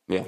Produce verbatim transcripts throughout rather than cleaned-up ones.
Yeah.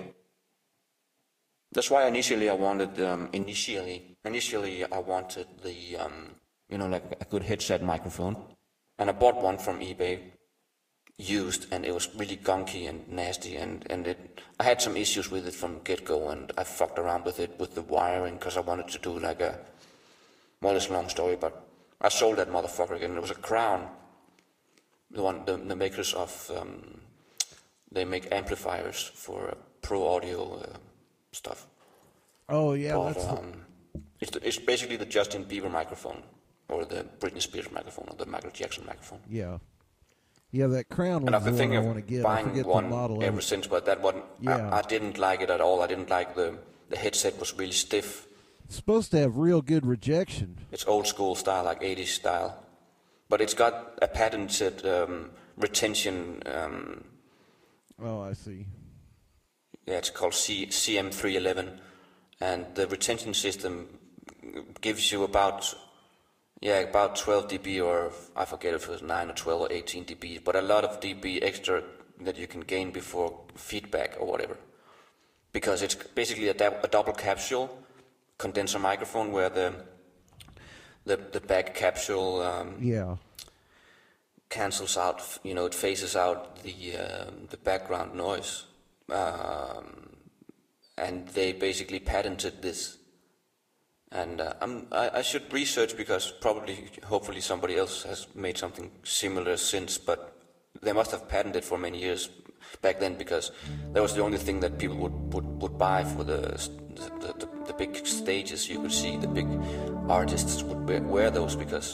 That's why initially I wanted um, initially initially I wanted the um, you know like a good headset microphone, and I bought one from eBay used, and it was really gunky and nasty, and and it I had some issues with it from get go, and I fucked around with it with the wiring because I wanted to do like a well, it's a long story, but I sold that motherfucker again. It was a Crown, the one the, the makers of um, they make amplifiers for uh, pro audio. Uh, stuff. Oh yeah, but, that's um, it's, the, it's basically the Justin Bieber microphone, or the Britney Spears microphone, or the Michael Jackson microphone. Yeah, yeah, that Crown and one's I've been the thinking one I of want to get. buying I forget one the model ever since, but that one yeah. I, I didn't like it at all. I didn't like the the headset was really stiff. It's supposed to have real good rejection. It's old school style, like eighties style, but it's got a patented um, retention. Um, oh, I see. Yeah, it's called C C M three eleven, and the retention system gives you about yeah about twelve decibels, or I forget if it was nine or twelve or eighteen decibels, but a lot of dB extra that you can gain before feedback or whatever, because it's basically a, a double capsule condenser microphone where the the the back capsule um, yeah cancels out, you know, it phases out the uh, the background noise. Um, and they basically patented this, and uh, I'm, I, I should research, because probably, hopefully somebody else has made something similar since, but they must have patented for many years back then, because that was the only thing that people would, would, would buy for the the, the the big stages. You could see the big artists would wear, wear those, because,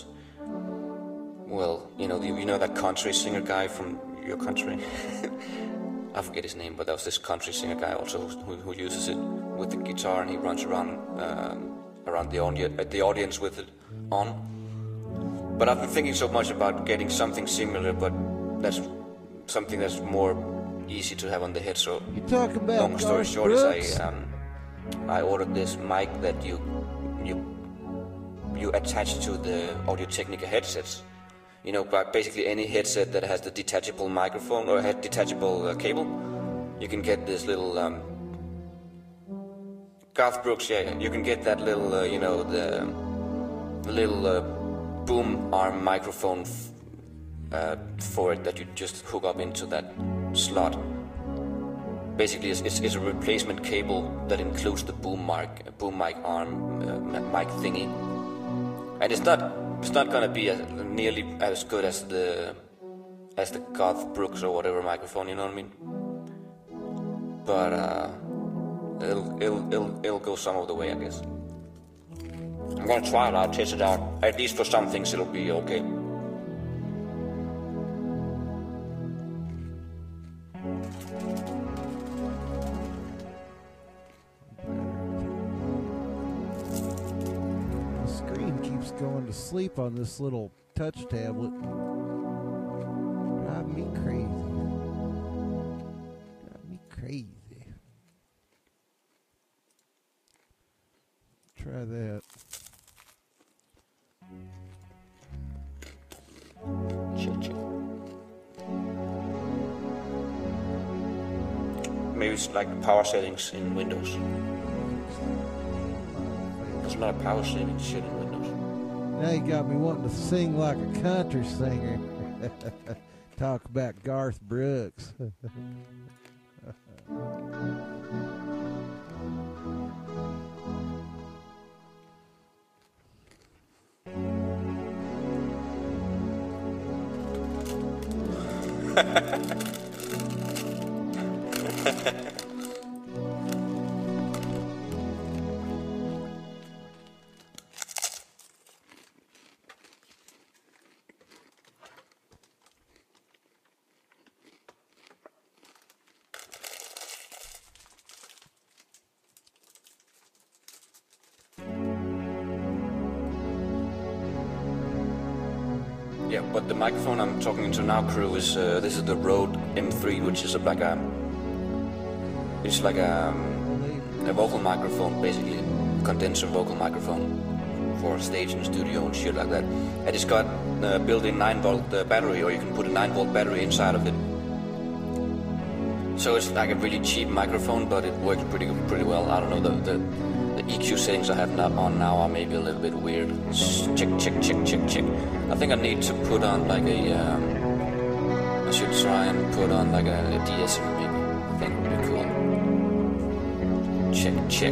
well, you know, you, you know that country singer guy from your country? I forget his name, but that was this country singer guy also who, who uses it with the guitar, and he runs around um, around the audience, the audience with it on. But I've been thinking so much about getting something similar, but that's something that's more easy to have on the head. So, you talk about long story Garth short, Brooks? is I um, I ordered this mic that you you you attach to the Audio-Technica headsets. You know, basically any headset that has the detachable microphone or has detachable uh, cable, you can get this little um, Garth Brooks. Yeah, you can get that little, uh, you know, the, the little uh, boom arm microphone f- uh, for it that you just hook up into that slot. Basically, it's, it's, it's a replacement cable that includes the boom mic, boom mic arm uh, mic thingy, and it's not. It's not gonna be as, nearly as good as the as the Garth Brooks or whatever microphone, you know what I mean? But uh, it'll it'll it'll it'll go some of the way, I guess. I'm gonna try it out, test it out. At least for some things, it'll be okay. Going to sleep on this little touch tablet. Drive me crazy. Drive me crazy. Try that. Maybe it's like the power settings in Windows. There's a lot of power saving shit in Windows. Now you got me wanting to sing like a country singer. Talk about Garth Brooks. Yeah, but the microphone I'm talking into now, crew, is uh, this is the Rode M three, which is a, like a it's like a, a vocal microphone, basically, condenser vocal microphone for stage and studio and shit like that. And it's got a built-in nine volt uh, battery, or you can put a nine volt battery inside of it. So it's like a really cheap microphone, but it works pretty pretty well. I don't know, the the, the E Q settings I have not on now are maybe a little bit weird. Check, check, check, check, check. I think I need to put on like a. Um, I should try and put on like a, a D S M maybe. I think it would be cool. Check, check.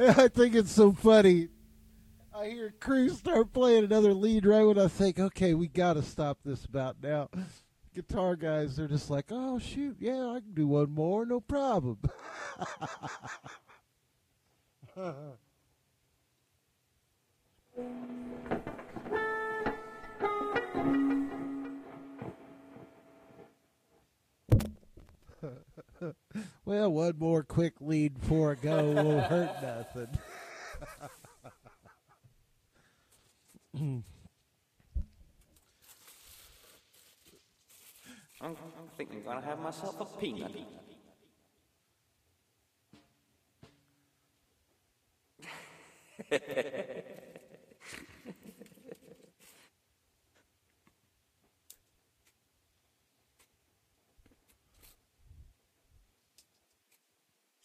I think it's so funny. I hear Cruz start playing another lead right when I think, okay, we got to stop this about now. Guitar guys, they're just like, oh, shoot, yeah, I can do one more, no problem. Well, one more quick lead before I go won't hurt nothing. I'm, I'm thinking I'm gonna have myself a peanut.